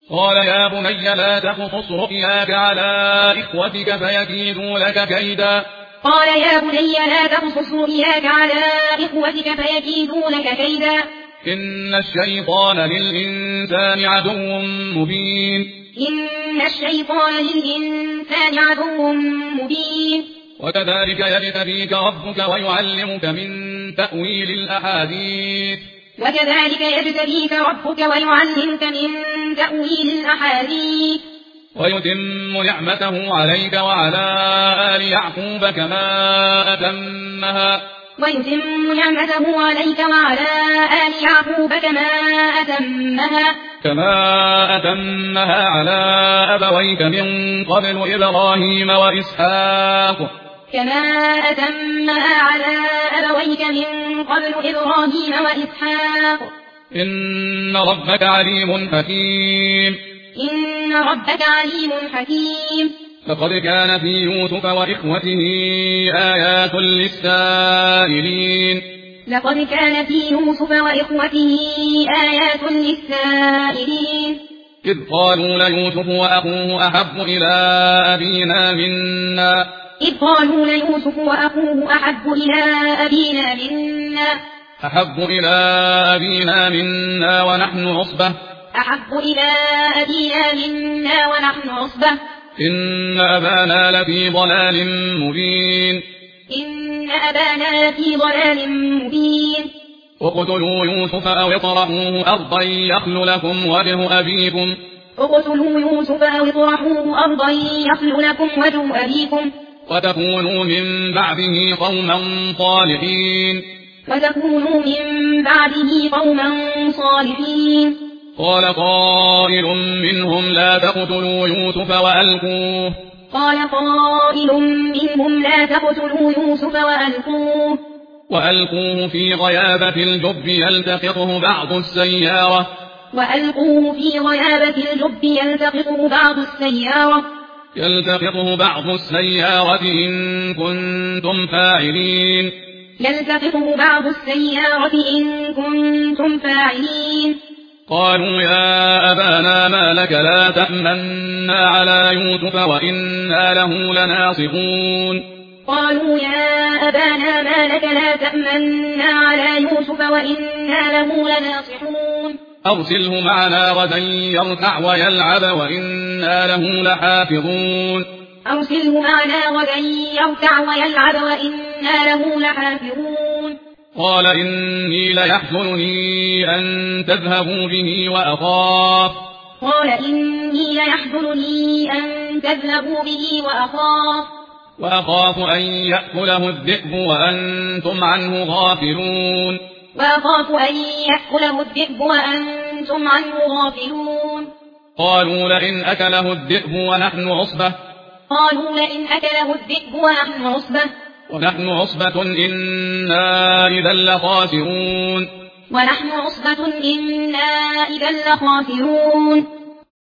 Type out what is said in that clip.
قال يا بني لا تقصص رؤياك على إخوتك فيكيدوا لك كيدا. قال يا بني لا تقصص رؤياك على إخوتك فيكيدوا لك كيدا. إن الشيطان للإنسان عدو مبين. إن الشيطان للإنسان عدو مبين. وكذلك يجتبيك ربك ويعلمك من تأويل الأحاديث. وكذلك يجتبيك ربك ويعلمك من تأويل الأحاديث. ويتم نعمته عليك وعلى آل يعقوب كما أتمها. ويتم نعمته عليك وعلى آل يعقوب كما أتمها على أبويك من قبل إبراهيم وإسحاق. كما أتمها على أبويك من قبل إبراهيم وإسحاق. إن ربك عليم حكيم. إن ربك عليم حكيم. لقد كان في يوسف وإخوته آيات للسائلين. لقد كان في يوسف وإخوته آيات للسائلين. إذ قالوا ليوسف وأخوه أحب إلى أبينا منا. إذ قالوا ليوسف وأخوه أحب إلى أبينا منا ونحن عصبة. إن أبانا لفي ضلال مبين. اقتلوا يوسف أو اطرحوه أرضا يخل لكم وجه أبيكم. وتكونوا من بعده قوما صالحين. قال قائل منهم لا تقتلوا يوسف وألقوه في غيابة الجب يلتقطه بعض السيارة إن كنتم فاعلين. قالوا يا أبانا ما لك لا تأمنا على يوسف وإنا له لناصحون. أرسله معنا غدا يرتع ويلعب وإنا له لحافظون. قال إني ليحزنني أن تذهبوا به وأخاف أن يأكله الذئب وأنتم عنه غافلون. قالوا لئن أكله الذئب ونحن عصبة إنا إذا لخاسرون.